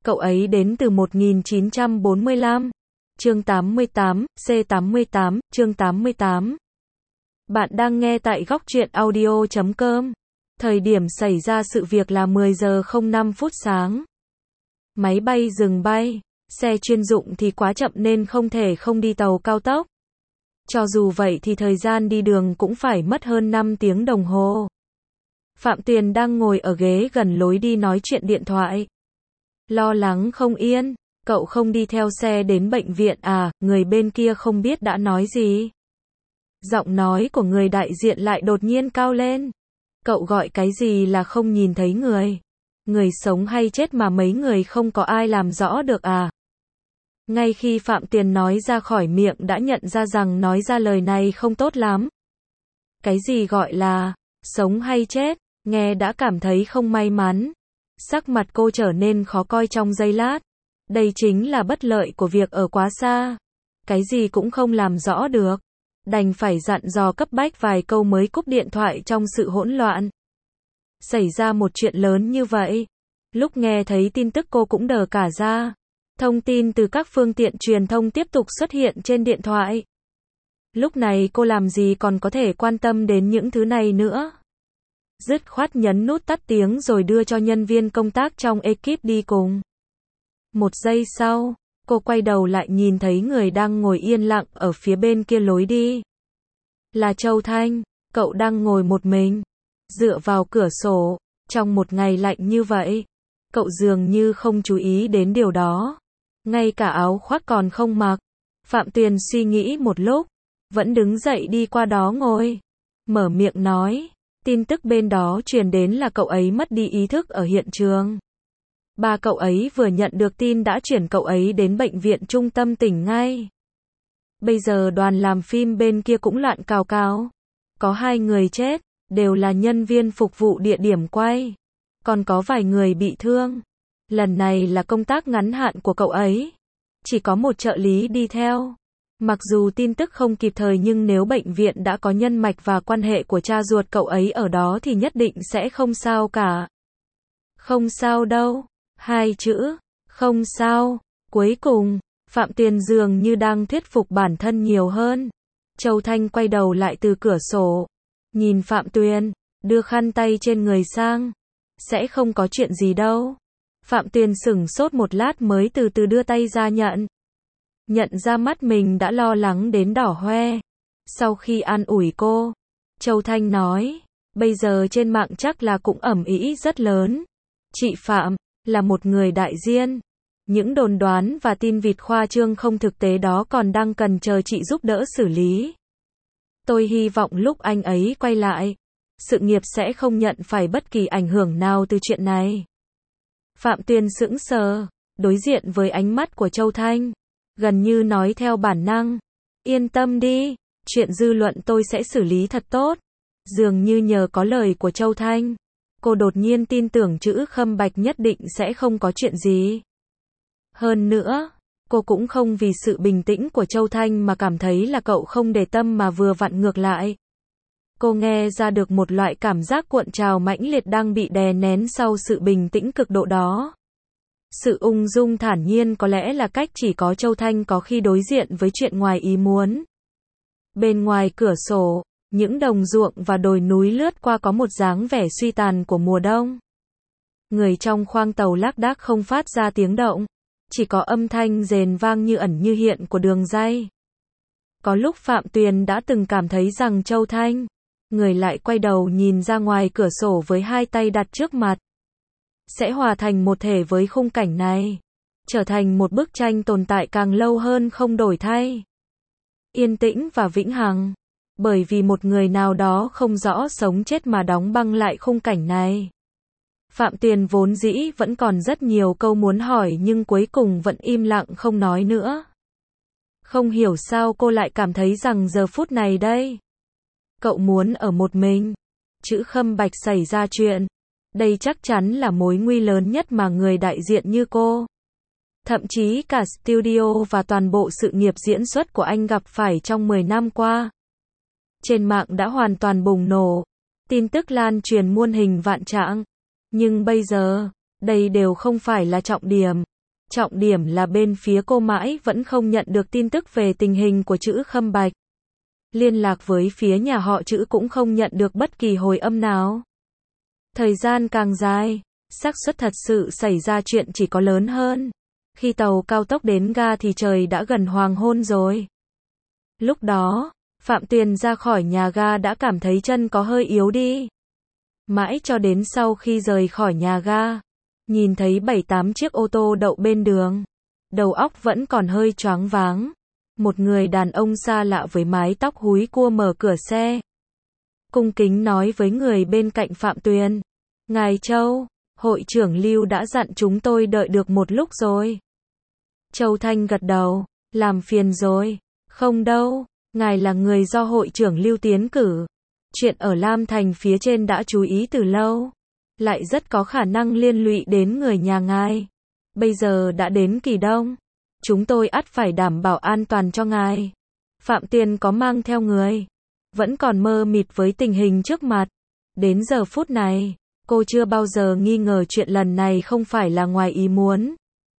Cậu ấy đến từ 1945. Chương 88, C88, chương 88. Bạn đang nghe tại góc truyện audio.com. Thời điểm xảy ra sự việc là 10 giờ 05 phút sáng. Máy bay dừng bay, xe chuyên dụng thì quá chậm nên không thể không đi tàu cao tốc. Cho dù vậy thì thời gian đi đường cũng phải mất hơn 5 tiếng đồng hồ. Phạm Tuyền đang ngồi ở ghế gần lối đi nói chuyện điện thoại. Lo lắng không yên, cậu không đi theo xe đến bệnh viện à, người bên kia không biết đã nói gì. Giọng nói của người đại diện lại đột nhiên cao lên. Cậu gọi cái gì là không nhìn thấy người? Người sống hay chết mà mấy người không có ai làm rõ được à? Ngay khi Phạm Tuyền nói ra khỏi miệng đã nhận ra rằng nói ra lời này không tốt lắm. Cái gì gọi là sống hay chết, nghe đã cảm thấy không may mắn. Sắc mặt cô trở nên khó coi trong giây lát. Đây chính là bất lợi của việc ở quá xa. Cái gì cũng không làm rõ được. Đành phải dặn dò cấp bách vài câu mới cúp điện thoại trong sự hỗn loạn. Xảy ra một chuyện lớn như vậy. Lúc nghe thấy tin tức cô cũng đờ cả ra. Thông tin từ các phương tiện truyền thông tiếp tục xuất hiện trên điện thoại. Lúc này cô làm gì còn có thể quan tâm đến những thứ này nữa. Dứt khoát nhấn nút tắt tiếng rồi đưa cho nhân viên công tác trong ekip đi cùng. Một giây sau, cô quay đầu lại nhìn thấy người đang ngồi yên lặng ở phía bên kia lối đi. Là Châu Thanh, cậu đang ngồi một mình, dựa vào cửa sổ, trong một ngày lạnh như vậy. Cậu dường như không chú ý đến điều đó. Ngay cả áo khoác còn không mặc. Phạm Tuyền suy nghĩ một lúc, vẫn đứng dậy đi qua đó ngồi. Mở miệng nói, tin tức bên đó truyền đến là cậu ấy mất đi ý thức ở hiện trường. Ba cậu ấy vừa nhận được tin đã chuyển cậu ấy đến bệnh viện trung tâm tỉnh ngay. Bây giờ đoàn làm phim bên kia cũng loạn cào cào. Có 2 người chết, đều là nhân viên phục vụ địa điểm quay. Còn có vài người bị thương. Lần này là công tác ngắn hạn của cậu ấy. Chỉ có một trợ lý đi theo. Mặc dù tin tức không kịp thời nhưng nếu bệnh viện đã có nhân mạch và quan hệ của cha ruột cậu ấy ở đó thì nhất định sẽ không sao cả. Không sao đâu. 2 chữ. Không sao. Cuối cùng, Phạm Tuyền dường như đang thuyết phục bản thân nhiều hơn. Châu Thanh quay đầu lại từ cửa sổ. Nhìn Phạm Tuyền, đưa khăn tay trên người sang. Sẽ không có chuyện gì đâu. Phạm Tuyền sửng sốt một lát mới từ từ đưa tay ra nhận. Nhận ra mắt mình đã lo lắng đến đỏ hoe. Sau khi an ủi cô, Châu Thanh nói, bây giờ trên mạng chắc là cũng ầm ĩ rất lớn. Chị Phạm, là một người đại diện. Những đồn đoán và tin vịt khoa trương không thực tế đó còn đang cần chờ chị giúp đỡ xử lý. Tôi hy vọng lúc anh ấy quay lại, sự nghiệp sẽ không nhận phải bất kỳ ảnh hưởng nào từ chuyện này. Phạm Tuyền sững sờ, đối diện với ánh mắt của Châu Thanh, gần như nói theo bản năng, yên tâm đi, chuyện dư luận tôi sẽ xử lý thật tốt. Dường như nhờ có lời của Châu Thanh, cô đột nhiên tin tưởng chữ Khâm Bạch nhất định sẽ không có chuyện gì. Hơn nữa, cô cũng không vì sự bình tĩnh của Châu Thanh mà cảm thấy là cậu không để tâm mà vừa vặn ngược lại. Cô nghe ra được một loại cảm giác cuộn trào mãnh liệt đang bị đè nén sau sự bình tĩnh cực độ đó. Sự ung dung thản nhiên có lẽ là cách chỉ có Châu Thanh có khi đối diện với chuyện ngoài ý muốn. Bên ngoài cửa sổ, những đồng ruộng và đồi núi lướt qua có một dáng vẻ suy tàn của mùa đông. Người trong khoang tàu lác đác không phát ra tiếng động, chỉ có âm thanh rền vang như ẩn như hiện của đường ray. Có lúc Phạm Tuyền đã từng cảm thấy rằng Châu Thanh, người lại quay đầu nhìn ra ngoài cửa sổ với 2 tay đặt trước mặt, sẽ hòa thành một thể với khung cảnh này, trở thành một bức tranh tồn tại càng lâu hơn không đổi thay. Yên tĩnh và vĩnh hằng, bởi vì một người nào đó không rõ sống chết mà đóng băng lại khung cảnh này. Phạm Tuyền vốn dĩ vẫn còn rất nhiều câu muốn hỏi nhưng cuối cùng vẫn im lặng không nói nữa. Không hiểu sao cô lại cảm thấy rằng giờ phút này đây, cậu muốn ở một mình. Chữ Khâm Bạch xảy ra chuyện. Đây chắc chắn là mối nguy lớn nhất mà người đại diện như cô, thậm chí cả studio và toàn bộ sự nghiệp diễn xuất của anh gặp phải trong 10 năm qua. Trên mạng đã hoàn toàn bùng nổ, tin tức lan truyền muôn hình vạn trạng. Nhưng bây giờ, đây đều không phải là trọng điểm. Trọng điểm là bên phía cô mãi vẫn không nhận được tin tức về tình hình của Trữ Khâm Bạch. Liên lạc với phía nhà họ Trữ cũng không nhận được bất kỳ hồi âm nào. Thời gian càng dài, xác suất thật sự xảy ra chuyện chỉ có lớn hơn. Khi tàu cao tốc đến ga thì trời đã gần hoàng hôn rồi. Lúc đó, Phạm Tuyền ra khỏi nhà ga đã cảm thấy chân có hơi yếu đi. Mãi cho đến sau khi rời khỏi nhà ga, nhìn thấy 7-8 chiếc ô tô đậu bên đường, đầu óc vẫn còn hơi choáng váng. Một người đàn ông xa lạ với mái tóc húi cua mở cửa xe, cung kính nói với người bên cạnh Phạm Tuyền: "Ngài Châu, hội trưởng Lưu đã dặn chúng tôi đợi được một lúc rồi." Châu Thanh gật đầu: "Làm phiền rồi." "Không đâu, ngài là người do hội trưởng Lưu tiến cử. Chuyện ở Lam Thành phía trên đã chú ý từ lâu, lại rất có khả năng liên lụy đến người nhà ngài. Bây giờ đã đến kỳ đông, chúng tôi ắt phải đảm bảo an toàn cho ngài." Phạm Tuyền có mang theo người, vẫn còn mơ mịt với tình hình trước mặt. Đến giờ phút này, cô chưa bao giờ nghi ngờ chuyện lần này không phải là ngoài ý muốn.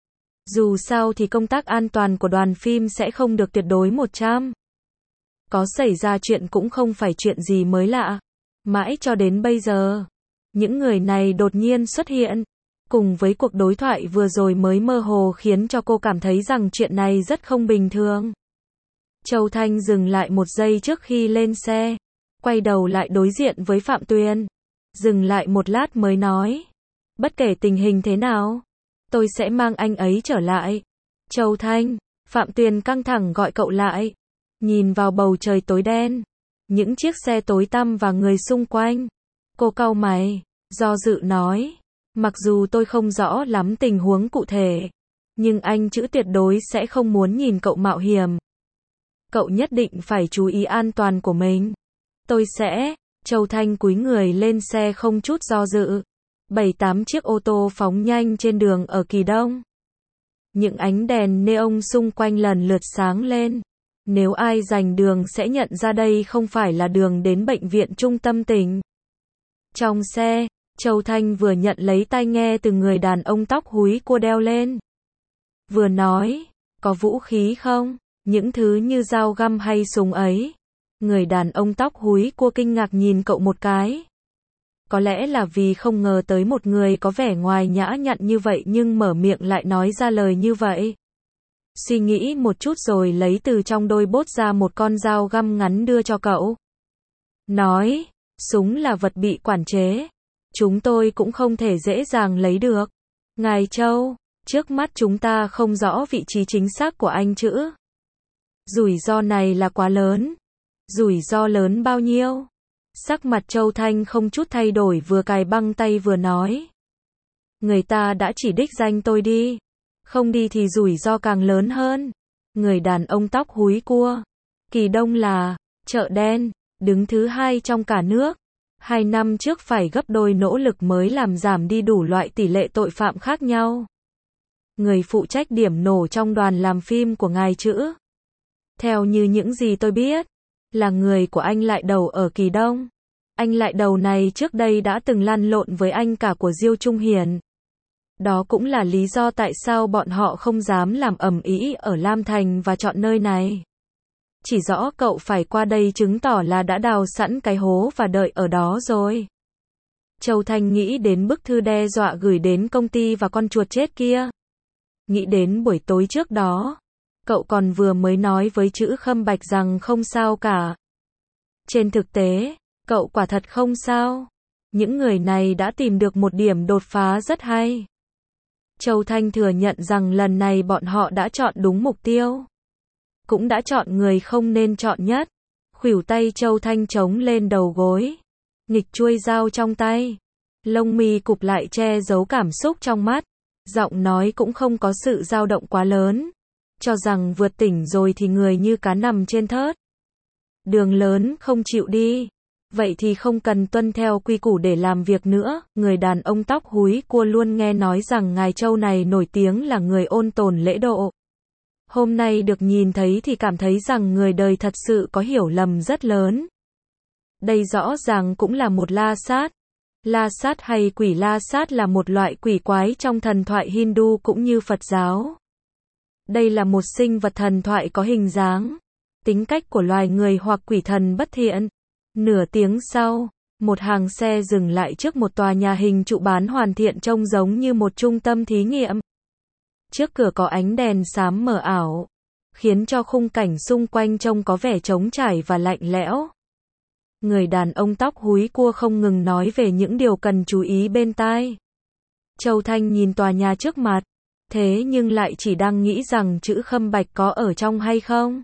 Dù sao thì công tác an toàn của đoàn phim sẽ không được tuyệt đối 100. Có xảy ra chuyện cũng không phải chuyện gì mới lạ. Mãi cho đến bây giờ, những người này đột nhiên xuất hiện, cùng với cuộc đối thoại vừa rồi mới mơ hồ khiến cho cô cảm thấy rằng chuyện này rất không bình thường. Châu Thanh dừng lại một giây trước khi lên xe, quay đầu lại đối diện với Phạm Tuyền. Dừng lại một lát mới nói: "Bất kể tình hình thế nào, tôi sẽ mang anh ấy trở lại." "Châu Thanh." Phạm Tuyền căng thẳng gọi cậu lại. Nhìn vào bầu trời tối đen, những chiếc xe tối tăm và người xung quanh, cô cau mày, do dự nói: "Mặc dù tôi không rõ lắm tình huống cụ thể, nhưng anh Trữ tuyệt đối sẽ không muốn nhìn cậu mạo hiểm. Cậu nhất định phải chú ý an toàn của mình." "Tôi sẽ." Châu Thanh cúi người lên xe không chút do dự. 7-8 chiếc ô tô phóng nhanh trên đường ở Kỳ Đông. Những ánh đèn neon xung quanh lần lượt sáng lên. Nếu ai giành đường sẽ nhận ra đây không phải là đường đến bệnh viện trung tâm tỉnh. Trong xe, Châu Thanh vừa nhận lấy tai nghe từ người đàn ông tóc húi cua đeo lên, vừa nói: "Có vũ khí không? Những thứ như dao găm hay súng ấy?" Người đàn ông tóc húi cua kinh ngạc nhìn cậu một cái. Có lẽ là vì không ngờ tới một người có vẻ ngoài nhã nhặn như vậy nhưng mở miệng lại nói ra lời như vậy. Suy nghĩ một chút rồi lấy từ trong đôi bốt ra một con dao găm ngắn đưa cho cậu. Nói: "Súng là vật bị quản chế. Chúng tôi cũng không thể dễ dàng lấy được. Ngài Châu, trước mắt chúng ta không rõ vị trí chính xác của anh Trữ. Rủi ro này là quá lớn." "Rủi ro lớn bao nhiêu?" Sắc mặt Châu Thanh không chút thay đổi, vừa cài băng tay vừa nói: "Người ta đã chỉ đích danh tôi đi. Không đi thì rủi ro càng lớn hơn." Người đàn ông tóc húi cua: "Kỳ Đông là chợ đen, đứng thứ 2 trong cả nước. 2 năm trước phải gấp đôi nỗ lực mới làm giảm đi đủ loại tỷ lệ tội phạm khác nhau. Người phụ trách điểm nổ trong đoàn làm phim của ngài Trữ, theo như những gì tôi biết, là người của anh Lại Đầu ở Kỳ Đông. Anh Lại Đầu này trước đây đã từng lăn lộn với anh cả của Diêu Trung Hiền. Đó cũng là lý do tại sao bọn họ không dám làm ầm ĩ ở Lam Thành và chọn nơi này. Chỉ rõ cậu phải qua đây chứng tỏ là đã đào sẵn cái hố và đợi ở đó rồi." Châu Thanh nghĩ đến bức thư đe dọa gửi đến công ty và con chuột chết kia. Nghĩ đến buổi tối trước đó, cậu còn vừa mới nói với Trữ Khâm Bạch rằng không sao cả. Trên thực tế, cậu quả thật không sao. Những người này đã tìm được một điểm đột phá rất hay. Châu Thanh thừa nhận rằng lần này bọn họ đã chọn đúng mục tiêu, cũng đã chọn người không nên chọn nhất. Khuỷu tay Châu Thanh chống lên đầu gối, nghịch chuôi dao trong tay, lông mi cụp lại che giấu cảm xúc trong mắt, giọng nói cũng không có sự dao động quá lớn, cho rằng vượt tỉnh rồi thì người như cá nằm trên thớt. Đường lớn không chịu đi, vậy thì không cần tuân theo quy củ để làm việc nữa. Người đàn ông tóc húi cua luôn nghe nói rằng ngài Châu này nổi tiếng là người ôn tồn lễ độ. Hôm nay được nhìn thấy thì cảm thấy rằng người đời thật sự có hiểu lầm rất lớn. Đây rõ ràng cũng là một la sát. La sát hay quỷ la sát là một loại quỷ quái trong thần thoại Hindu cũng như Phật giáo. Đây là một sinh vật thần thoại có hình dáng, tính cách của loài người hoặc quỷ thần bất thiện. Nửa tiếng sau, một hàng xe dừng lại trước một tòa nhà hình trụ bán hoàn thiện trông giống như một trung tâm thí nghiệm. Trước cửa có ánh đèn xám mờ ảo, khiến cho khung cảnh xung quanh trông có vẻ trống trải và lạnh lẽo. Người đàn ông tóc húi cua không ngừng nói về những điều cần chú ý bên tai. Châu Thanh nhìn tòa nhà trước mặt, thế nhưng lại chỉ đang nghĩ rằng chữ Khâm Bạch có ở trong hay không.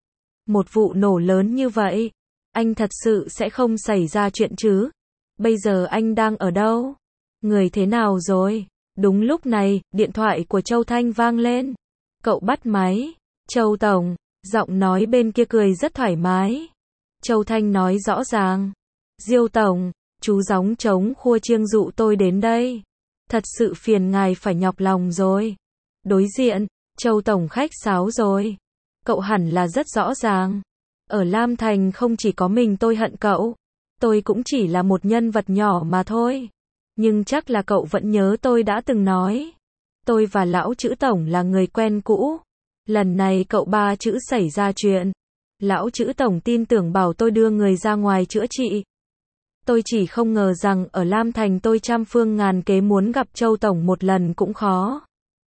Một vụ nổ lớn như vậy, anh thật sự sẽ không xảy ra chuyện chứ? Bây giờ anh đang ở đâu? Người thế nào rồi? Đúng lúc này, điện thoại của Châu Thanh vang lên. Cậu bắt máy. Châu Tổng, giọng nói bên kia cười rất thoải mái. Châu Thanh nói rõ ràng. Diêu Tổng, chú gióng trống khua chiêng dụ tôi đến đây. Thật sự phiền ngài phải nhọc lòng rồi. Đối diện, Châu Tổng khách sáo rồi. Cậu hẳn là rất rõ ràng. Ở Lam Thành không chỉ có mình tôi hận cậu. Tôi cũng chỉ là một nhân vật nhỏ mà thôi. Nhưng chắc là cậu vẫn nhớ tôi đã từng nói. Tôi và lão chữ Tổng là người quen cũ. Lần này cậu ba chữ xảy ra chuyện. Lão chữ Tổng tin tưởng bảo tôi đưa người ra ngoài chữa trị. Tôi chỉ không ngờ rằng ở Lam Thành tôi trăm phương ngàn kế muốn gặp Châu Tổng một lần cũng khó.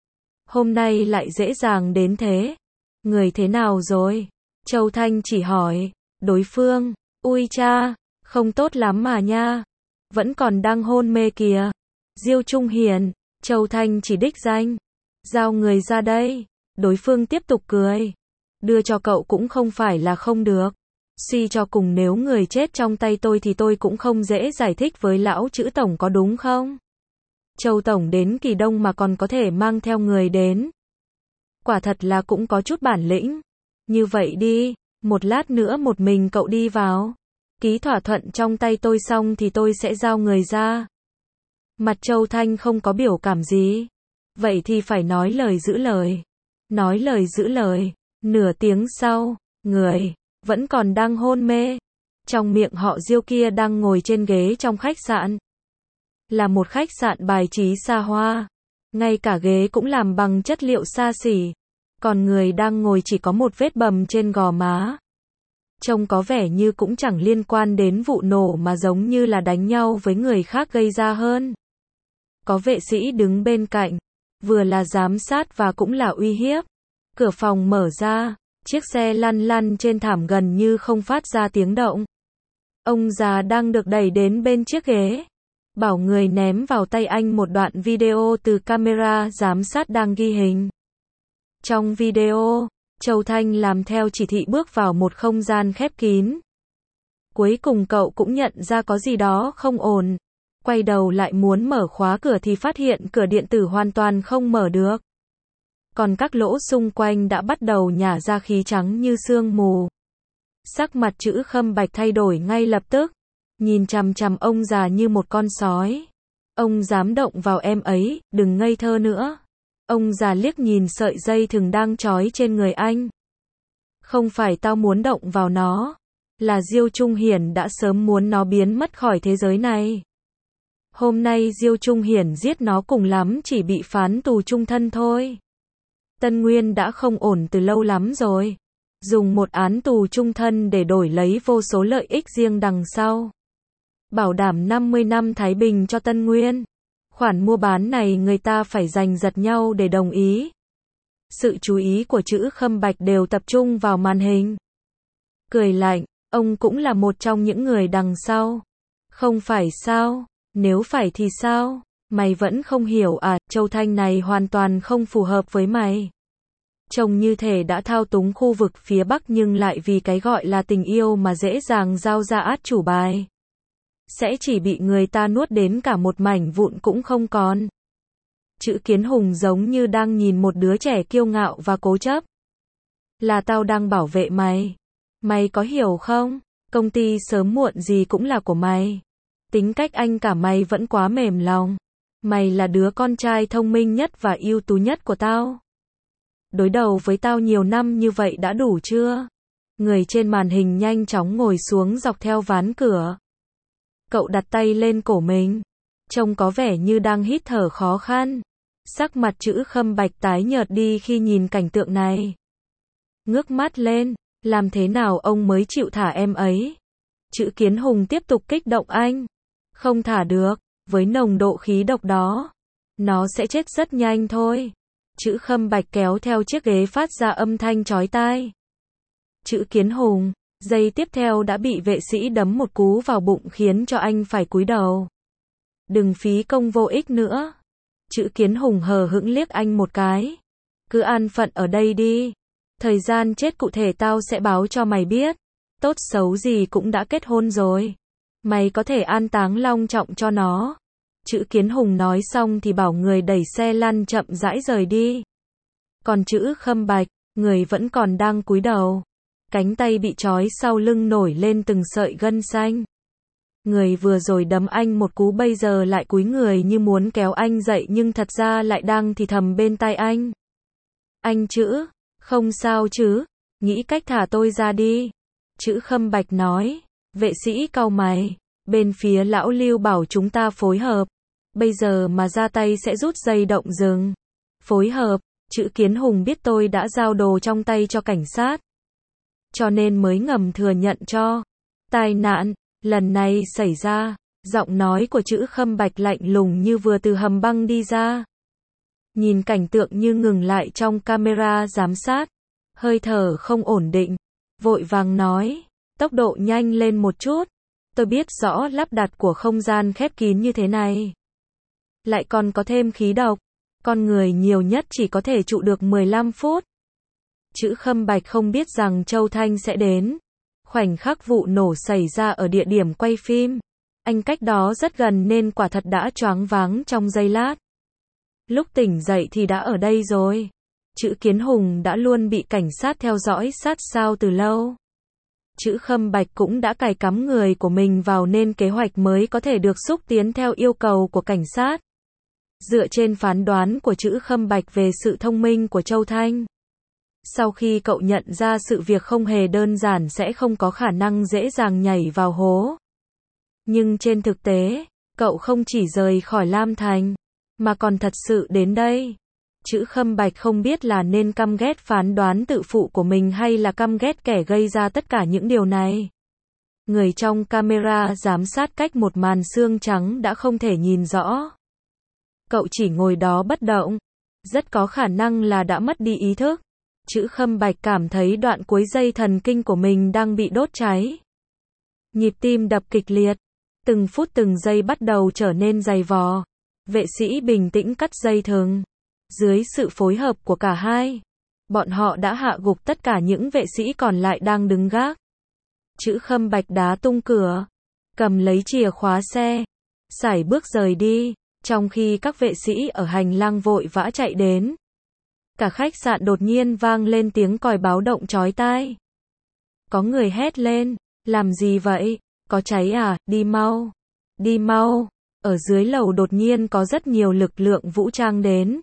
Hôm nay lại dễ dàng đến thế. Người thế nào rồi? Châu Thanh chỉ hỏi. Đối phương, ui cha, không tốt lắm mà nha. Vẫn còn đang hôn mê kìa. Diêu Trung Hiền, Châu Thanh chỉ đích danh. Giao người ra đây. Đối phương tiếp tục cười. Đưa cho cậu cũng không phải là không được. Suy cho cùng nếu người chết trong tay tôi thì tôi cũng không dễ giải thích với lão chữ Tổng có đúng không? Châu Tổng đến Kỳ Đông mà còn có thể mang theo người đến. Quả thật là cũng có chút bản lĩnh. Như vậy đi, một lát nữa một mình cậu đi vào. Ký thỏa thuận trong tay tôi xong thì tôi sẽ giao người ra. Mặt Châu Thanh không có biểu cảm gì. Vậy thì phải nói lời giữ lời. Nói lời giữ lời. Nửa tiếng sau, người vẫn còn đang hôn mê. Trong miệng họ Diêu kia đang ngồi trên ghế trong khách sạn. Là một khách sạn bài trí xa hoa. Ngay cả ghế cũng làm bằng chất liệu xa xỉ. Còn người đang ngồi chỉ có một vết bầm trên gò má. Trông có vẻ như cũng chẳng liên quan đến vụ nổ mà giống như là đánh nhau với người khác gây ra hơn. Có vệ sĩ đứng bên cạnh, vừa là giám sát và cũng là uy hiếp. Cửa phòng mở ra, chiếc xe lăn lăn trên thảm gần như không phát ra tiếng động. Ông già đang được đẩy đến bên chiếc ghế. Bảo người ném vào tay anh một đoạn video từ camera giám sát đang ghi hình. Trong video, Châu Thanh làm theo chỉ thị bước vào một không gian khép kín. Cuối cùng cậu cũng nhận ra có gì đó không ổn. Quay đầu lại muốn mở khóa cửa thì phát hiện cửa điện tử hoàn toàn không mở được. Còn các lỗ xung quanh đã bắt đầu nhả ra khí trắng như sương mù. Sắc mặt chữ Khâm Bạch thay đổi ngay lập tức. Nhìn chằm chằm ông già như một con sói. Ông dám động vào em ấy, đừng ngây thơ nữa. Ông già liếc nhìn sợi dây thừng đang trói trên người anh. Không phải tao muốn động vào nó. Là Diêu Trung Hiển đã sớm muốn nó biến mất khỏi thế giới này. Hôm nay Diêu Trung Hiển giết nó cùng lắm chỉ bị phán tù chung thân thôi. Tân Nguyên đã không ổn từ lâu lắm rồi. Dùng một án tù chung thân để đổi lấy vô số lợi ích riêng đằng sau. Bảo đảm 50 năm Thái Bình cho Tân Nguyên. Khoản mua bán này người ta phải giành giật nhau để đồng ý. Sự chú ý của chữ Khâm Bạch đều tập trung vào màn hình. Cười lạnh, ông cũng là một trong những người đằng sau. Không phải sao? Nếu phải thì sao? Mày vẫn không hiểu à? Châu Thanh này hoàn toàn không phù hợp với mày. Trông như thể đã thao túng khu vực phía Bắc nhưng lại vì cái gọi là tình yêu mà dễ dàng giao ra át chủ bài. Sẽ chỉ bị người ta nuốt đến cả một mảnh vụn cũng không còn. Chữ Kiến Hùng giống như đang nhìn một đứa trẻ kiêu ngạo và cố chấp. Là tao đang bảo vệ mày. Mày có hiểu không? Công ty sớm muộn gì cũng là của mày. Tính cách anh cả mày vẫn quá mềm lòng. Mày là đứa con trai thông minh nhất và ưu tú nhất của tao. Đối đầu với tao nhiều năm như vậy đã đủ chưa? Người trên màn hình nhanh chóng ngồi xuống dọc theo ván cửa. Cậu đặt tay lên cổ mình, trông có vẻ như đang hít thở khó khăn. Sắc mặt Trữ Khâm Bạch tái nhợt đi khi nhìn cảnh tượng này. Ngước mắt lên, làm thế nào ông mới chịu thả em ấy? Trữ Kiến Hùng tiếp tục kích động anh. Không thả được, với nồng độ khí độc đó, nó sẽ chết rất nhanh thôi. Trữ Khâm Bạch kéo theo chiếc ghế phát ra âm thanh chói tai. Trữ Kiến Hùng, giây tiếp theo đã bị vệ sĩ đấm một cú vào bụng khiến cho anh phải cúi đầu. Đừng phí công vô ích nữa. Trữ Kiến Hùng hờ hững liếc anh một cái. Cứ an phận ở đây đi. Thời gian chết cụ thể tao sẽ báo cho mày biết. Tốt xấu gì cũng đã kết hôn rồi. Mày có thể an táng long trọng cho nó. Trữ Kiến Hùng nói xong thì bảo người đẩy xe lăn chậm rãi rời đi. Còn Trữ Khâm Bạch, người vẫn còn đang cúi đầu. Cánh tay bị trói sau lưng nổi lên từng sợi gân xanh. Người vừa rồi đấm anh một cú bây giờ lại cúi người như muốn kéo anh dậy nhưng thật ra lại đang thì thầm bên tai anh. Anh Trữ, không sao chứ, nghĩ cách thả tôi ra đi. Trữ Khâm Bạch nói, vệ sĩ cau mày, bên phía lão Lưu bảo chúng ta phối hợp. Bây giờ mà ra tay sẽ rút dây động rừng. Phối hợp, Trữ Kiến Hùng biết tôi đã giao đồ trong tay cho cảnh sát. Cho nên mới ngầm thừa nhận cho. Tai nạn, lần này xảy ra, giọng nói của Trữ Khâm Bạch lạnh lùng như vừa từ hầm băng đi ra. Nhìn cảnh tượng như ngừng lại trong camera giám sát. Hơi thở không ổn định. Vội vàng nói, tốc độ nhanh lên một chút. Tôi biết rõ lắp đặt của không gian khép kín như thế này. Lại còn có thêm khí độc. Con người nhiều nhất chỉ có thể trụ được 15 phút. Trữ Khâm Bạch không biết rằng Châu Thanh sẽ đến. Khoảnh khắc vụ nổ xảy ra ở địa điểm quay phim. Anh cách đó rất gần nên quả thật đã choáng váng trong giây lát. Lúc tỉnh dậy thì đã ở đây rồi. Trữ Kiến Hùng đã luôn bị cảnh sát theo dõi sát sao từ lâu. Trữ Khâm Bạch cũng đã cài cắm người của mình vào nên kế hoạch mới có thể được xúc tiến theo yêu cầu của cảnh sát. Dựa trên phán đoán của Trữ Khâm Bạch về sự thông minh của Châu Thanh. Sau khi cậu nhận ra sự việc không hề đơn giản sẽ không có khả năng dễ dàng nhảy vào hố. Nhưng trên thực tế, cậu không chỉ rời khỏi Lam Thành, mà còn thật sự đến đây. Trữ Khâm Bạch không biết là nên căm ghét phán đoán tự phụ của mình hay là căm ghét kẻ gây ra tất cả những điều này. Người trong camera giám sát cách một màn xương trắng đã không thể nhìn rõ. Cậu chỉ ngồi đó bất động. Rất có khả năng là đã mất đi ý thức. Trữ Khâm Bạch cảm thấy đoạn cuối dây thần kinh của mình đang bị đốt cháy. Nhịp tim đập kịch liệt. Từng phút từng giây bắt đầu trở nên dày vò. Vệ sĩ bình tĩnh cắt dây thừng. Dưới sự phối hợp của cả hai, bọn họ đã hạ gục tất cả những vệ sĩ còn lại đang đứng gác. Trữ Khâm Bạch đá tung cửa, cầm lấy chìa khóa xe, sải bước rời đi, trong khi các vệ sĩ ở hành lang vội vã chạy đến. Cả khách sạn đột nhiên vang lên tiếng còi báo động chói tai. Có người hét lên, làm gì vậy? Có cháy à? Đi mau. Đi mau. Ở dưới lầu đột nhiên có rất nhiều lực lượng vũ trang đến.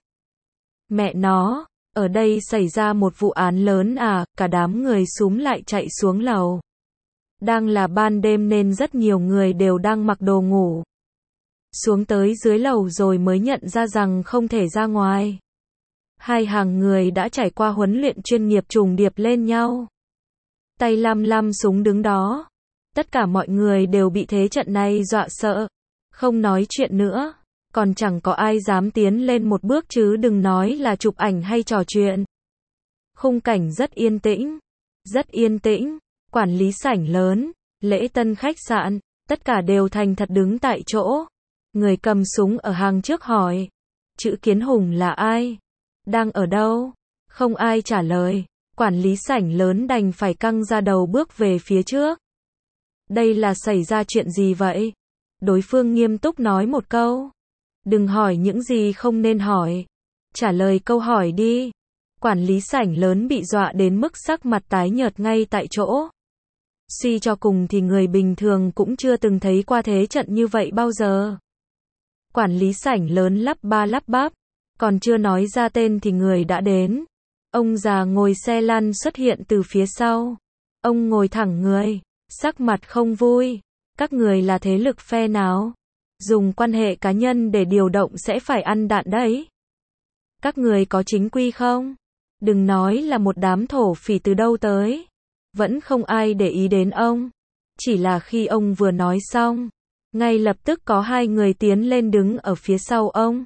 Mẹ nó, ở đây xảy ra một vụ án lớn à? Cả đám người xúm lại chạy xuống lầu. Đang là ban đêm nên rất nhiều người đều đang mặc đồ ngủ. Xuống tới dưới lầu rồi mới nhận ra rằng không thể ra ngoài. Hai hàng người đã trải qua huấn luyện chuyên nghiệp trùng điệp lên nhau. Tay lăm lăm súng đứng đó. Tất cả mọi người đều bị thế trận này dọa sợ. Không nói chuyện nữa. Còn chẳng có ai dám tiến lên một bước chứ đừng nói là chụp ảnh hay trò chuyện. Khung cảnh rất yên tĩnh. Rất yên tĩnh. Quản lý sảnh lớn. Lễ tân khách sạn. Tất cả đều thành thật đứng tại chỗ. Người cầm súng ở hàng trước hỏi. Trữ Kiến Hùng là ai? Đang ở đâu? Không ai trả lời. Quản lý sảnh lớn đành phải căng ra đầu bước về phía trước. Đây là xảy ra chuyện gì vậy? Đối phương nghiêm túc nói một câu. Đừng hỏi những gì không nên hỏi. Trả lời câu hỏi đi. Quản lý sảnh lớn bị dọa đến mức sắc mặt tái nhợt ngay tại chỗ. Suy cho cùng thì người bình thường cũng chưa từng thấy qua thế trận như vậy bao giờ. Quản lý sảnh lớn lắp ba lắp bắp. Còn chưa nói ra tên thì người đã đến. Ông già ngồi xe lăn xuất hiện từ phía sau. Ông ngồi thẳng người. Sắc mặt không vui. Các người là thế lực phe nào? Dùng quan hệ cá nhân để điều động sẽ phải ăn đạn đấy. Các người có chính quy không? Đừng nói là một đám thổ phỉ từ đâu tới. Vẫn không ai để ý đến ông. Chỉ là khi ông vừa nói xong, ngay lập tức có hai người tiến lên đứng ở phía sau ông,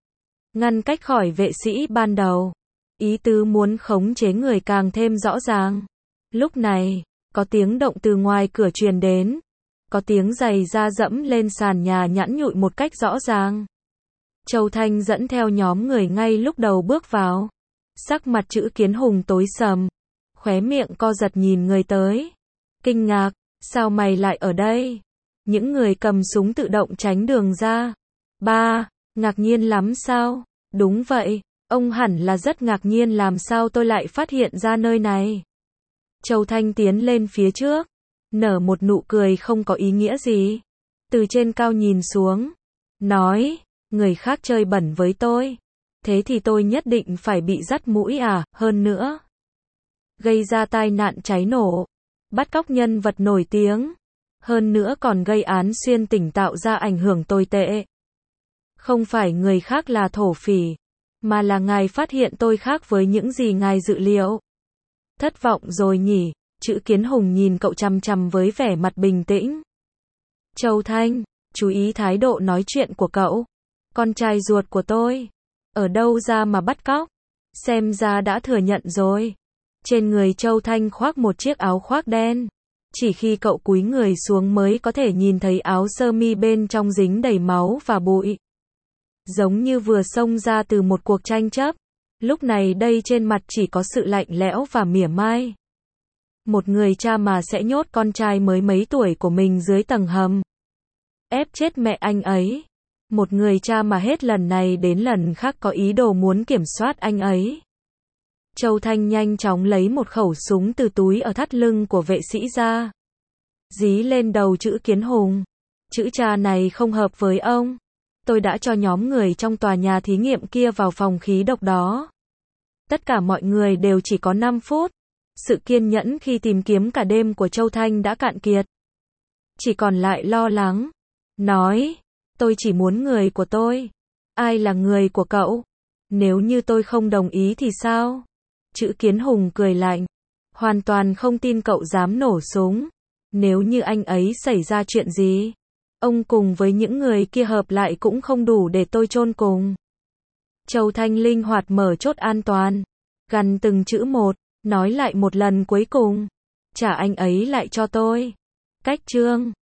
ngăn cách khỏi vệ sĩ ban đầu. Ý tứ muốn khống chế người càng thêm rõ ràng. Lúc này, có tiếng động từ ngoài cửa truyền đến. Có tiếng giày da dẫm lên sàn nhà nhẵn nhụi một cách rõ ràng. Châu Thanh dẫn theo nhóm người ngay lúc đầu bước vào. Sắc mặt Trữ Kiến Hùng tối sầm, khóe miệng co giật nhìn người tới. Kinh ngạc, sao mày lại ở đây? Những người cầm súng tự động tránh đường ra. Ba, ngạc nhiên lắm sao? Đúng vậy, ông hẳn là rất ngạc nhiên làm sao tôi lại phát hiện ra nơi này. Châu Thanh tiến lên phía trước, nở một nụ cười không có ý nghĩa gì. Từ trên cao nhìn xuống, nói, người khác chơi bẩn với tôi. Thế thì tôi nhất định phải bị dắt mũi à, hơn nữa. Gây ra tai nạn cháy nổ, bắt cóc nhân vật nổi tiếng. Hơn nữa còn gây án xuyên tỉnh tạo ra ảnh hưởng tồi tệ. Không phải người khác là thổ phỉ, mà là ngài phát hiện tôi khác với những gì ngài dự liệu. Thất vọng rồi nhỉ? Trữ Kiến Hùng nhìn cậu chằm chằm với vẻ mặt bình tĩnh. Châu Thanh, chú ý thái độ nói chuyện của cậu. Con trai ruột của tôi, ở đâu ra mà bắt cóc? Xem ra đã thừa nhận rồi. Trên người Châu Thanh khoác một chiếc áo khoác đen. Chỉ khi cậu cúi người xuống mới có thể nhìn thấy áo sơ mi bên trong dính đầy máu và bụi. Giống như vừa xông ra từ một cuộc tranh chấp. Lúc này đây trên mặt chỉ có sự lạnh lẽo và mỉa mai. Một người cha mà sẽ nhốt con trai mới mấy tuổi của mình dưới tầng hầm. Ép chết mẹ anh ấy. Một người cha mà hết lần này đến lần khác có ý đồ muốn kiểm soát anh ấy. Châu Thanh nhanh chóng lấy một khẩu súng từ túi ở thắt lưng của vệ sĩ ra. Dí lên đầu Trữ Kiến Hùng. Chữ cha này không hợp với ông. Tôi đã cho nhóm người trong tòa nhà thí nghiệm kia vào phòng khí độc đó. Tất cả mọi người đều chỉ có 5 phút. Sự kiên nhẫn khi tìm kiếm cả đêm của Châu Thanh đã cạn kiệt. Chỉ còn lại lo lắng. Nói, tôi chỉ muốn người của tôi. Ai là người của cậu? Nếu như tôi không đồng ý thì sao? Trữ Kiến Hùng cười lạnh. Hoàn toàn không tin cậu dám nổ súng. Nếu như anh ấy xảy ra chuyện gì, ông cùng với những người kia hợp lại cũng không đủ để tôi chôn cùng. Châu Thanh linh hoạt mở chốt an toàn. Gằn từng chữ một, nói lại một lần cuối cùng. Trả anh ấy lại cho tôi. Cách chương